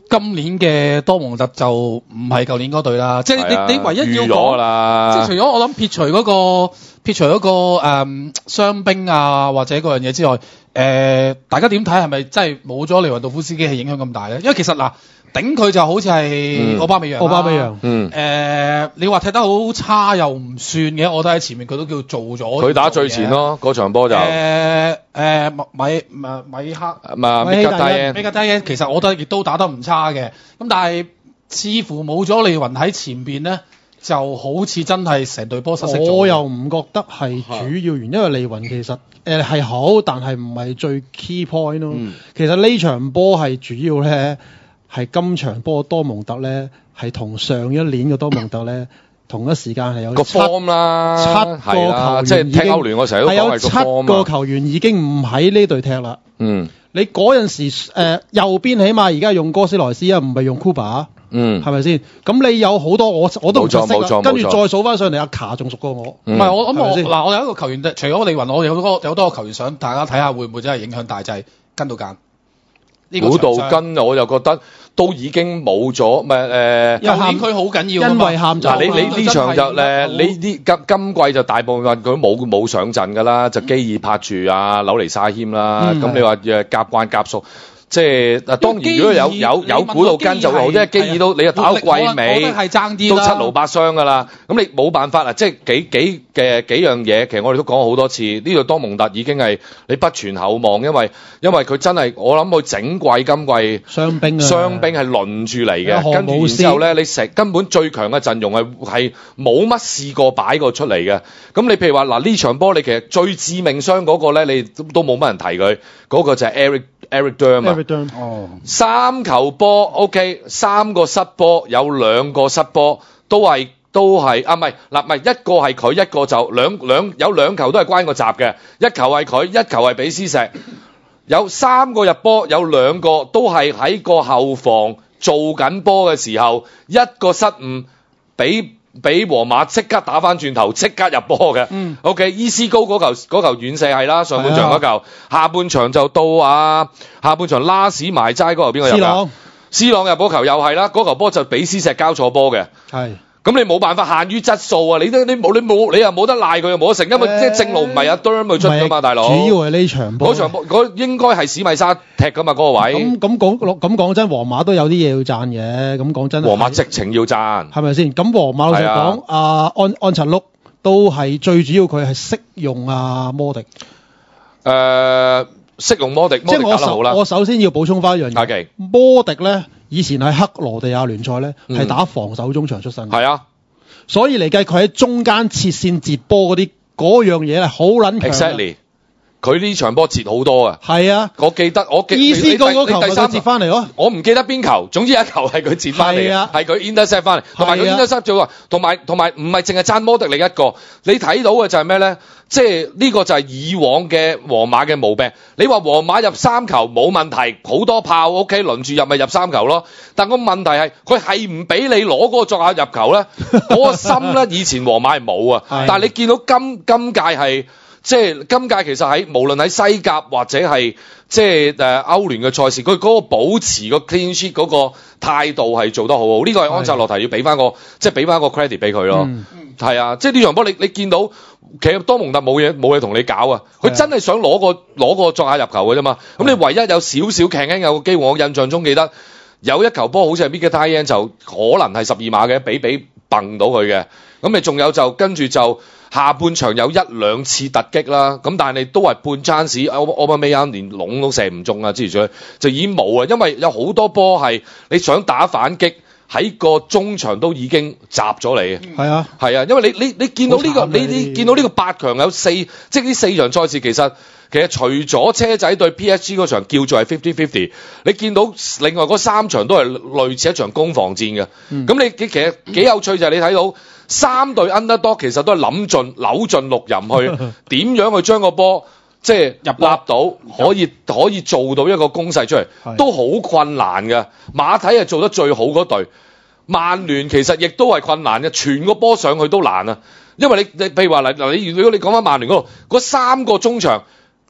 今年嘅多蒙特就唔係舊年嗰隊啦，即係你你唯一要講啦， 即係除咗我諗撇除嗰、嗰個撇除嗰、嗰個誒傷兵啊或者嗰樣嘢之外，誒、呃、大家點睇係咪真係冇咗利雲道夫斯基係影響咁大咧？因為其實嗱。頂佢就好似係奧巴美揚， 奧巴美揚， 嗯，誒、呃，你話踢得好差又唔算嘅，我覺得喺前面佢都叫做咗。 佢打最前咯，嗰場波就。誒誒、 呃呃，米米米克， 米格戴恩， 米格戴恩，其實我覺得亦都打得唔差嘅，咁但係似乎冇咗利雲喺前邊咧，就好似真係成隊波失色咗。 我又唔覺得係主要原因，因為利雲其實誒係、呃、好，但係唔係最 key point 咯。嗯、其實呢場波係主要咧。係今場波多蒙特咧，係同上一年嘅多蒙特咧，同一時間係有個 form 啦， 七個球員即係踢歐聯，我成日都講係個 form 七個球員已經唔喺呢隊踢啦。 嗯， 你嗰陣時誒、呃、右邊起碼而家用哥斯萊斯啊，唔係用庫巴。 嗯， 係咪先？咁你有好多我我都唔熟悉啦，跟住再數翻上嚟，阿卡仲熟過我。唔係、 嗯、我諗我嗱，我有一個球員，除咗利雲，我有好多有好多個球員想大家睇下會唔會真係影響大，就係、是、跟到間。 古道根我就覺得都已經冇咗，唔係誒， 又喊佢好緊要， 因為喊咗。 嗱，你你呢場就誒，你啲今今季就大部分佢冇冇上陣㗎啦，就基爾拍住啊，紐尼沙謙啦，咁、嗯、你話誒夾慣夾熟。即係嗱，當然如果有有有古道根就好，即係基爾都你又打到季尾，都七勞八傷㗎啦。咁你冇辦法啊！即係幾幾嘅幾樣嘢，其實我哋都講過好多次。呢度多蒙特已經係你不存厚望，因為因為佢真係我諗佢整季今季傷兵啊， 傷兵係輪住嚟嘅。跟住然之後咧，你成根本最強嘅陣容係係冇乜試過擺過出嚟嘅。咁你譬如話嗱呢場波，你其實最致命傷嗰個咧，你都冇乜人提佢，嗰個就係 Eric Eric Durm 啊。 哦， 三球波 OK， 三個失波，有兩個失波都係都係啊，唔係嗱，唔係一個係佢，一個就兩兩有兩球都係關個閘嘅，一球係佢，一球係比斯石，有三個入波，有兩個都係喺個後防做緊波嘅時候，一個失誤俾。俾皇馬即刻打翻轉頭，即刻入波嘅。嗯 ，OK， 伊斯高嗰球嗰球遠射係啦，上半場嗰球，下半場就到啊，下半場拉屎埋齋嗰球邊個入㗎？C朗，C朗入嗰球又係啦，嗰球波就俾斯石交錯波嘅。係。咁你冇辦法限於質素啊！你都你冇你冇你又冇得賴佢又冇得成，因為即係正路唔係阿 Durm 去出㗎嘛，大佬。 主要係呢場波。嗰場波嗰應該係史米沙踢㗎嘛，嗰個位。 咁咁講咁講真，皇馬都有啲嘢要讚嘅。咁講真， 皇馬直情要讚， 係咪先？咁皇馬老實講，阿安安察碌都係最主要，佢係識用阿摩迪。 誒，識用摩迪，摩迪打得好啦。 我首先要補充翻一樣嘢。 Okay. 摩迪咧。以前喺克羅地亞聯賽咧，係、嗯、打防守中場出身嘅。係啊， 所以嚟計佢喺中間切線截波嗰啲嗰樣嘢係好撚強。 Exactly，佢呢場波截好多啊。 係啊， 我記得我記。 伊斯高嗰球係佢截翻嚟咯。 我唔記得邊球，總之一球係佢截翻嚟嘅，係佢 intercept 翻嚟，同埋佢 intercept 咗啊，同埋同埋唔係淨係爭摩迪你一個，你睇到嘅就係咩咧？即係呢個就係以往嘅皇馬嘅毛病。你話皇馬入三球冇問題，好多炮 OK， 輪住入咪入三球咯。但個問題係佢係唔俾你攞嗰個作下入球咧，嗰個心咧以前皇馬係冇啊。但係你見到今今屆係即係今屆其實喺無論喺西甲或者係即係誒歐聯嘅賽事，佢嗰個保持個 clean sheet 嗰個態度係做得好好。呢個係安察洛提要俾翻個即係俾翻個 credit 俾佢咯。係啊，即係呢場波你你見到。其實多蒙特冇嘢冇嘢同你搞啊！佢真係想攞個攞個作下入球嘅啫嘛。咁你唯一有少少輕輕有個機會，我印象中記得有一球波好似係 Mkhitaryan 就可能係十二碼嘅，俾俾掟到佢嘅。咁你仲有就跟住就下半場有一兩次突擊啦。咁但係你都係半 chance，奧巴美揚連籠都射唔中啊！之類就已經冇啊，因為有好多波係你想打反擊。喺個中場都已經閘咗你嘅，係啊，係啊，因為你你你見到呢個，你你見到呢個八強有四，即係呢四場賽事其實其實除咗車仔對 P S G 嗰場叫做係 fifty fifty， 你見到另外嗰三場都係類似一場攻防戰嘅，咁、嗯、你其實幾有趣就係你睇到三隊 underdog 其實都係諗盡扭盡六壬去點樣去將個波。即係入納到，可以可以做到一個攻勢出嚟，都好困難嘅。馬體係做得最好嗰隊，曼聯其實亦都係困難嘅，傳個波上去都難啊。因為你你譬如話嗱嗱，你如果你講翻曼聯嗰度，嗰三個中場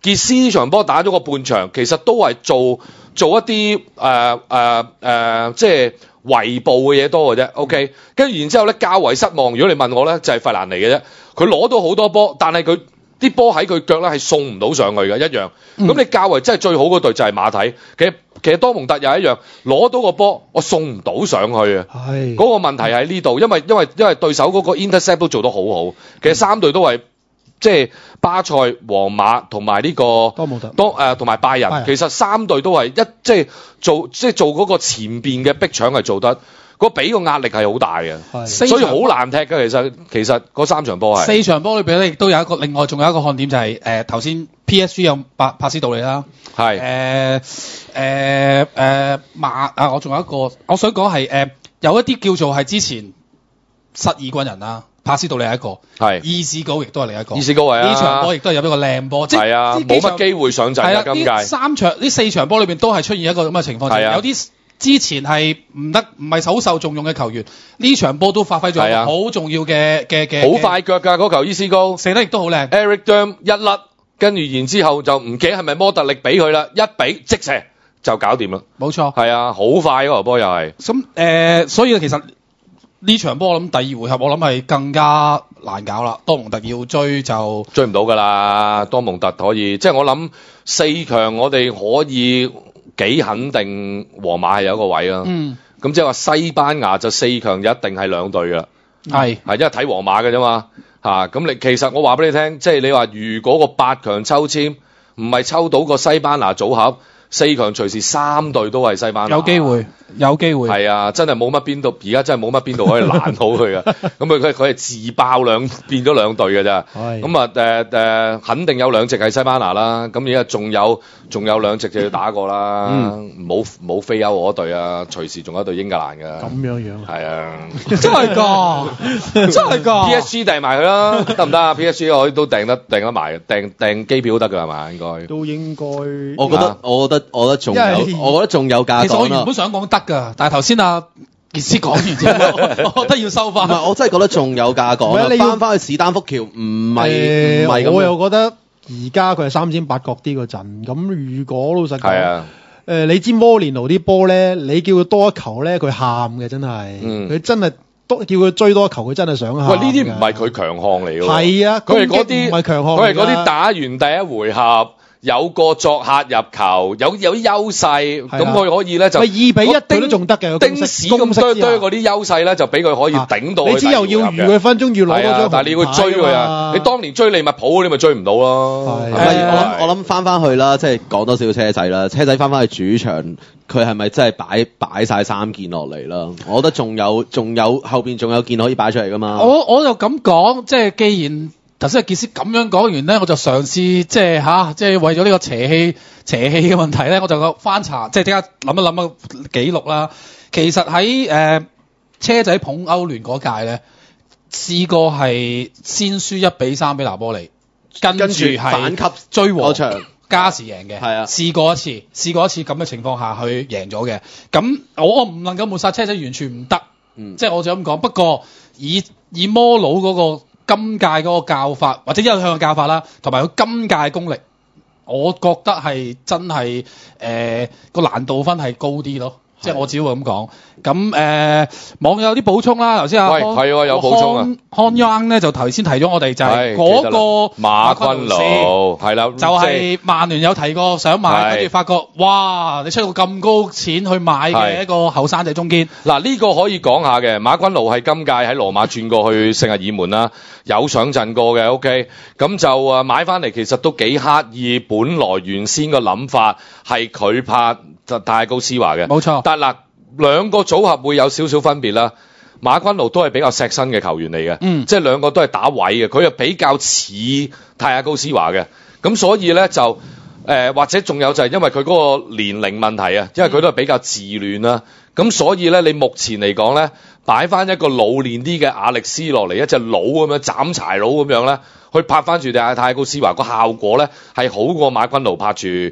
傑斯呢場波打咗個半場，其實都係做做一啲誒誒誒，即係圍捕嘅嘢多嘅啫。OK， 跟住然之後咧，較為失望。如果你問我咧，就係、是、費蘭尼嘅啫。佢攞到好多波，但係佢啲波喺佢腳咧係送唔到上去嘅一樣。咁、嗯、你較為真係最好嗰隊就係馬體。其實其實多蒙特又係一樣，攞到個波我送唔到上去啊。係嗰、那個問題喺呢度，因為因為因為對手嗰個 intercept 都做得好好。其實三隊都係。即係巴塞、皇馬同埋呢個多蒙特，多誒同埋拜仁，其實三隊都係一即係做即係做嗰個前邊嘅逼搶係做得，嗰俾個壓力係好大嘅，所以好難踢嘅。其實其實嗰三場波係四場波裏邊咧，亦都有一個另外仲有一個看點就係誒頭先 P S G 有帕帕斯道利啦，係誒誒誒馬啊！我仲有一個我想講係誒有一啲叫做係之前失意軍人啦。帕斯道利係一個，係伊斯高亦都係另一個，伊斯高係啊，呢場波亦都係有一個靚波，即係啊，冇乜機會上陣啊，今屆三場呢四場波裏邊都係出現一個咁嘅情況，係啊，有啲之前係唔得唔係好受重用嘅球員，呢場波都發揮咗好重要嘅嘅嘅，好快腳㗎嗰球伊斯高，射得亦都好靚 ，Eric Durm 一甩，跟住然之後就唔記得係咪摩特力俾佢啦，一俾即射就搞掂啦，冇錯，係啊，好快嗰球波又係，咁誒、呃，所以其實。呢場波我諗第二回合我諗係更加難搞啦，多蒙特要追就追唔到㗎啦，多蒙特可以，即係我諗四強我哋可以幾肯定皇馬係有一個位啦。嗯，咁即係話西班牙就四強就一定係兩隊㗎啦。係、嗯，係因為睇皇馬嘅啫嘛嚇。咁你其實我話俾你聽，即係你話如果個八強抽籤唔係抽到個西班牙組合。四強隨時三隊都係西班牙，有機會，有機會。係啊，真係冇乜邊度，而家真係冇乜邊度可以攔到佢嘅。咁佢佢佢係自爆兩變咗兩隊嘅咋。咁啊誒誒，肯定有兩席係西班牙啦。咁而家仲有仲有兩席就要打過啦。冇冇非歐嗰隊啊，隨時仲有一隊英格蘭嘅。咁樣樣。係啊，真係㗎，真係㗎。P S G 訂埋佢啦，得唔得啊 ？P S G 我都訂得訂得埋，訂訂機票都得㗎係嘛？應該。都應該。我覺得，我覺得。我覺得仲有，我覺得仲有價講。其實我原本想講得㗎，但係頭先阿傑斯講完之後，我覺得要收翻。唔係，我真係覺得仲有價講。你翻翻去史丹福橋，唔係唔係咁。我又覺得而家佢係三尖八角啲個陣。咁如果老實講，係啊，誒你知摩連奴啲波咧，你叫佢多一球咧，佢喊嘅真係。嗯。佢真係多叫佢追多一球，佢真係想喊。喂，呢啲唔係佢強項嚟㗎。係啊，佢係嗰啲唔係強項。佢係嗰啲打完第一回合。有個作客入球，有有啲優勢，咁佢、啊、可以咧就二比一佢都仲得嘅，丁屎咁多堆嗰啲優勢咧，就俾佢可以頂到。你知又要預佢分鐘要攞嗰張，但係你要追佢啊！你當年追利物浦你咪追唔到咯。係、啊，我諗我諗翻翻去啦，即係講多少車仔啦，車仔翻翻去主場，佢係咪真係擺擺曬三件落嚟啦？我覺得仲有仲有後邊仲有件可以擺出嚟噶嘛。我我就咁講，即係既然。頭先阿傑斯咁樣講完咧，我就嘗試即係吓，即係為咗呢個邪氣邪氣嘅問題咧，我就個翻查，即係即刻諗一諗個記錄啦。其實喺誒、呃、車仔捧歐聯嗰屆咧，試過係先輸一比三俾拿波利，跟住係反級追和場加時贏嘅，係啊，試過一次，試過一次咁嘅情況下去贏咗嘅。咁我我唔能夠抹殺車仔完全唔得，嗯，即係我就咁講。不過以以摩佬嗰、嗰個。今屆嗰個教法或者一向嘅教法啦，同埋佢今屆功力，我覺得係真係誒個難度分係高啲咯。即係我只會咁講。咁誒、呃、網友有啲補充啦，頭先阿康係喎有補充啊。康 Young 咧就頭先提咗我哋就係嗰個馬昆奴係啦，就係曼聯有提過想買，跟住發覺哇你出個咁高錢去買嘅一個後生仔中堅。嗱呢、呢個可以講下嘅，馬昆奴係今屆喺羅馬轉過去聖日耳門啦，有上陣過嘅 OK， 咁就誒買翻嚟其實都幾刻意，本來原先個諗法係佢拍就泰高斯華嘅，冇錯。但嗱兩個組合會有少少分別啦。馬昆奴都係比較錫身嘅球員嚟嘅，嗯，即係兩個都係打位嘅，佢又比較似泰亞高斯華嘅，咁所以咧就誒、呃、或者仲有就係因為佢嗰個年齡問題啊，因為佢都係比較自戀啦，咁所以咧你目前嚟講咧擺翻一個老練啲嘅亞力斯落嚟，一隻佬咁樣斬柴佬咁樣咧，去拍翻住泰亞高斯華個效果咧係好過馬昆奴拍住。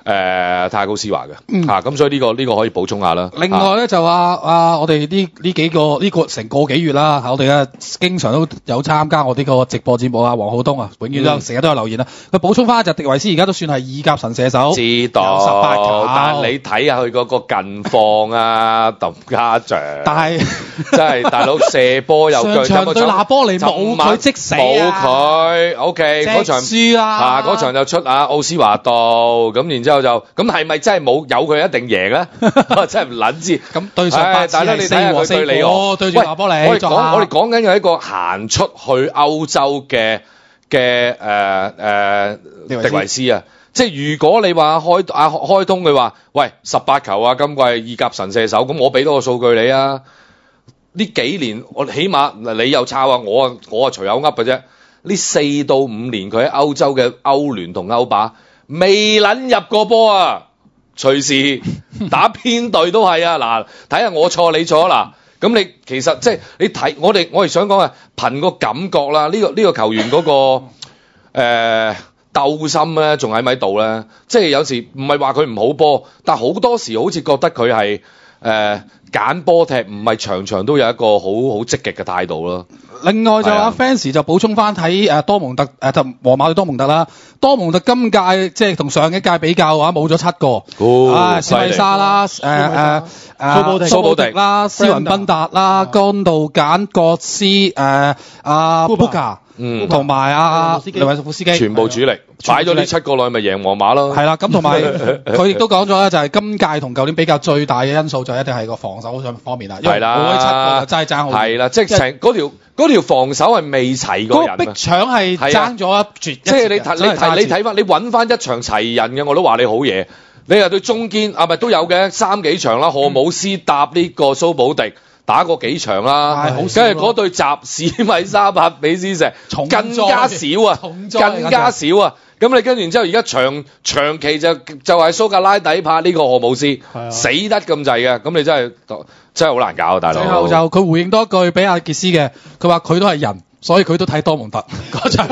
誒泰高斯華嘅， 嗯嚇咁所以呢個呢個可以補充下啦。 另外咧就話啊，我哋呢呢幾個呢個成個幾月啦，我哋啊經常都有參加我呢個直播節目啊，黃浩東啊，永遠都成日都有留言啦。佢補充翻就迪維斯而家都算係意甲神射手， 知道， 有十八球， 但係你睇下佢嗰個近況啊，鄧家祥， 但係真係大佬射波有腳， 上場對拿波利冇佢即死啊， 冇佢 ，OK 嗰場輸啦， 嚇嗰場就出啊奧斯華道，咁然之後就咁係咪真係冇有佢一定贏咧？真係唔撚知。 咁對上八次係四和四和對住拿波利， 我哋講我哋講緊有一個行出去歐洲嘅嘅誒誒迪維斯啊！即係如果你話開啊開通佢話，喂十八球啊，今季意甲神射手，咁我俾多個數據你啊！呢幾年我起碼你又抄啊，我啊我啊隨口噏嘅啫。呢四到五年佢喺歐洲嘅歐聯同歐霸未撚入過波啊！隨時打偏隊都係啊！嗱，睇下我錯你錯嗱。咁你其實即係你睇我哋我哋想講啊，憑個感覺啦，呢、呢個呢、呢個球員嗰、嗰個誒、呃、鬥心咧，仲喺咪度咧？即係有時唔係話佢唔好波，但好多時好似覺得佢係誒揀波踢，唔係場場都有一個好好積極嘅態度咯。 另外就阿 fans 就補充翻睇誒多蒙特誒就皇馬對多蒙特啦，多蒙特今屆即係同上一屆比較嘅話冇咗七個， 哦、 啊史米沙啦誒誒誒蘇布迪啦、斯雲賓達啦、甘道簡、葛斯誒阿布卡，嗯，同埋阿利維斯夫斯基， 全部主力。擺咗呢七個內咪贏皇馬咯。 係啦，咁同埋佢亦都講咗咧，就係今屆同舊年比較最大嘅因素就一定係個防守上方面啦。 係啦， 嗰七個就真係爭好。 係啦，即係成嗰條嗰條防守係未齊過人啊。 嗰個逼搶係爭咗一絕。 即係你睇你睇你睇翻，你揾翻一場齊人嘅，我都話你好嘢。你又對中堅啊，咪都有嘅三幾場啦，荷姆斯搭呢個蘇保迪。打過幾場啦，跟住嗰對集史米沙伯比斯石更加少啊，更加少啊。咁你跟住然之後，而家長長期就就係蘇格拉底拍呢個荷姆斯，死得咁滯嘅。咁你真係真係好難搞啊，大佬。 最後就佢回應多一句俾阿傑斯嘅，佢話佢都係人，所以佢都睇多蒙特嗰場。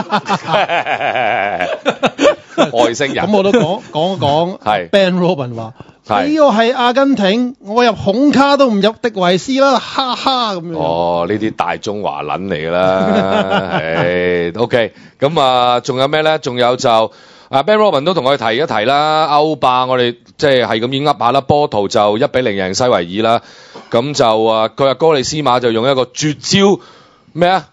外星人。 咁我都講講一講。 係 Ben Robin 話。呢個係阿根廷，我入孔卡都唔入迪維斯啦，哈哈咁樣。 哦，呢啲大中華撚嚟㗎啦，係 OK。咁啊，仲有咩咧？仲有就啊 Ben Robin 都同我哋提一提啦。歐霸我哋即係係咁樣噏下啦。波圖就一比零贏西維爾啦。咁就啊，佢話哥利斯馬就用一個絕招咩啊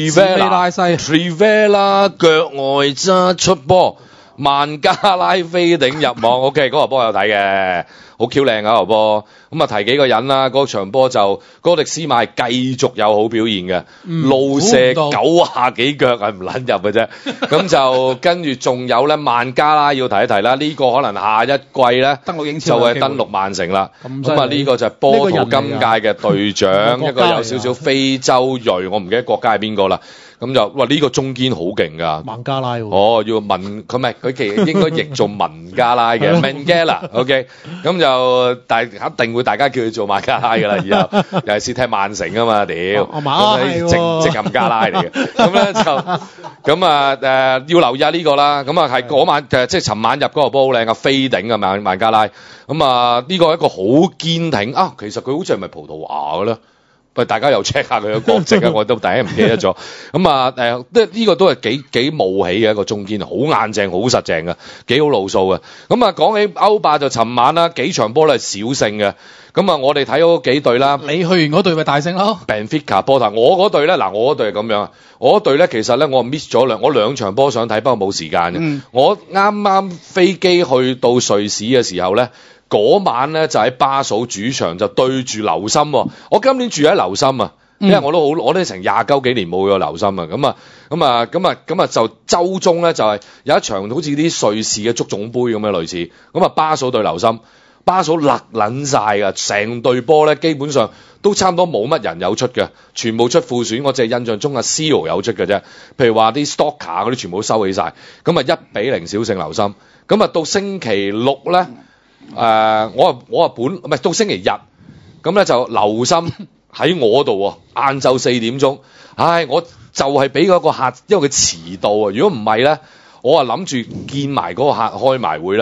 Trivela，Trivela 腳外揸出波。曼加拉飛頂入網 ，OK，嗰個波有睇嘅，好 Q 靚啊嗰個波。咁啊提幾個人啦，嗰場波就哥迪斯馬繼續有好表現嘅， 嗯、 路射九下幾腳係唔撚入嘅啫。咁就跟住仲有咧，曼加拉要提一提啦，呢、呢個可能下一季咧就係登陸曼城啦。咁啊呢個就係波圖今屆嘅隊長，一個有少少非洲裔，我唔記得國家係邊個啦。咁就哇呢、呢個中堅好勁㗎， 孟加拉喎。 哦，要文佢唔係佢其實應該譯做文加拉嘅 Mangala，OK， 咁就但係一定會大家叫佢做孟加拉㗎啦，以後尤其是踢曼城啊嘛，屌，咁直直冚加拉嚟嘅，咁咧就咁啊誒要留意下呢個啦，咁啊係嗰晚誒即係尋晚入嗰個波好靚啊，飛頂啊孟孟加拉，咁啊呢個一個好堅挺啊，其實佢好似係咪葡萄牙㗎咧？喂，大家又 check 下佢嘅國籍啊！我都第一唔記得咗。咁啊，誒，呢呢個都係幾幾冒起嘅一個中堅，好硬淨、好實淨嘅，幾好路數嘅。咁啊，講起歐霸就尋晚啦，幾場波都係小勝嘅。咁啊，我哋睇咗幾隊啦。 你去完嗰隊咪大勝咯 ？Benfica 波塔，我嗰隊咧，嗱，我嗰隊係咁樣，我嗰隊咧其實咧，我 miss 咗兩，我兩場波想睇，不過冇時間嘅。嗯、我啱啱飛機去到瑞士嘅時候咧。嗰晚咧就喺巴數主場就對住劉森喎，我今年住喺劉森啊，因為我都好，我都成廿鳩幾年冇咗劉森啊，咁啊，咁啊，咁啊，咁啊就週中咧就係有一場好似啲瑞士嘅足總杯咁嘅類似，咁啊巴數對劉森，巴數勒撚晒㗎，成隊波咧基本上都差唔多冇乜人有出嘅，全部出副選，我淨係印象中阿 C.O 有出嘅啫，譬如話啲 Stalker 嗰啲全部都收起晒，咁啊一比零小勝劉森，咁啊到星期六咧。誒、呃，我啊我啊本唔係到星期日，咁咧就留心喺我度喎，晏晝四點鐘，唉，我就係俾嗰個客，因為佢遲到啊，如果唔係咧，我啊諗住見埋嗰個客開埋會啦，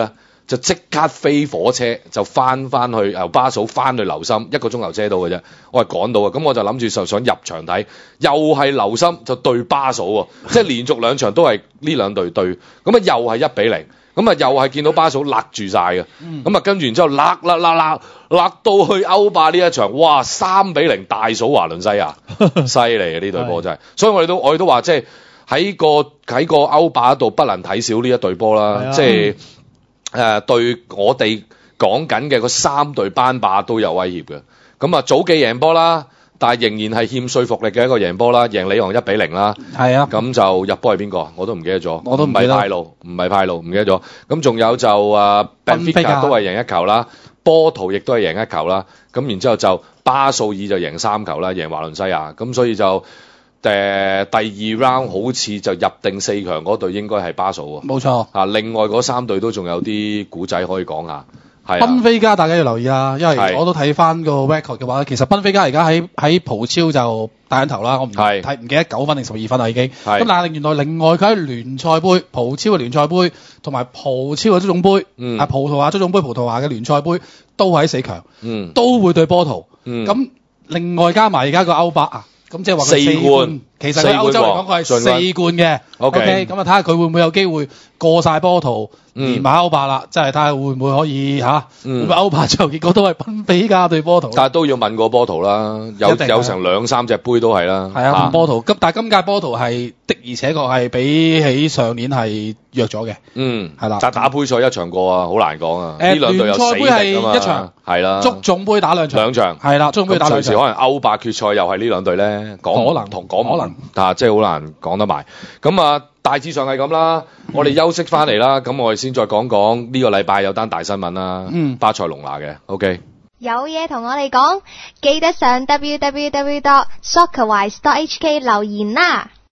就即刻飛火車就翻翻去由巴數翻去留心，一個鐘頭車到嘅啫。我係趕到嘅，咁我就諗住就想入場睇，又係留心就對巴數喎，即係連續兩場都係呢兩隊對，咁啊又係一比零，咁啊又係見到巴數勒住晒嘅，咁啊跟住然之後勒勒勒勒勒到去歐霸呢一場，哇三比零大數華倫西亞，犀利嘅呢隊波真係，所以我哋都我哋都話即係喺個喺個歐霸度不能睇少呢一隊波啦，即係。誒、呃、對我哋講緊嘅嗰三隊班霸都有威脅嘅，咁啊早記贏波啦，但係仍然係欠說服力嘅一個贏波啦，贏里昂一比零啦， 係啊， 咁就入波係邊個？我都唔記得咗， 我都唔係派路，唔係派路，唔記得咗。咁仲有就誒 Benfica 都係贏一球啦，波圖亦都係贏一球啦，咁然之後就巴素爾就贏三球啦，贏華倫西亞，咁所以就。誒、呃、第二 round 好似就入定四強嗰隊應該係巴數喎， 冇錯啊！ 另外嗰三隊都仲有啲古仔可以講下，係賓菲加大家要留意啦，因為我都睇翻個 record 嘅話，其實賓菲加而家喺喺葡超就帶緊頭啦，我唔睇唔記得九分定十二分啦已經。咁但係原來另外佢喺聯賽杯、葡超嘅聯賽杯同埋葡超嘅足總杯，嗯、啊葡萄牙足總杯、葡萄牙嘅聯賽杯都喺四強，嗯、都會對波圖。咁、嗯、另外加埋而家個歐霸啊！咁即係話佢四冠，其實喺歐洲嚟講佢係四冠嘅。OK，咁啊睇下佢會唔會有機會過晒波圖，連埋歐霸啦。即係睇下會唔會可以嚇，啊嗯、會唔會歐霸最後結果都係賓比加對波圖。但係都要問過波圖啦，有有成兩三隻杯都係啦。係啊，波圖。咁但係今屆波圖係的而且確係比起上年係弱咗嘅。嗯，係啦。但打杯賽一場過啊，好難講啊。呢兩隊有死敵啊嘛。一場係啦。足總杯打兩場。兩場係啦，足總杯打兩場。隨時可能歐霸決賽又係呢兩隊咧，講可能同講可能，但係即係好難講得埋。咁啊，大致上係咁啦。我哋休息翻嚟啦，咁我哋先再講講呢個禮拜有單大新聞啦。嗯，巴塞隆拿嘅 ，OK。 有嘢同我哋講，記得上 w w w dot soccerwise dot h k 留言啦。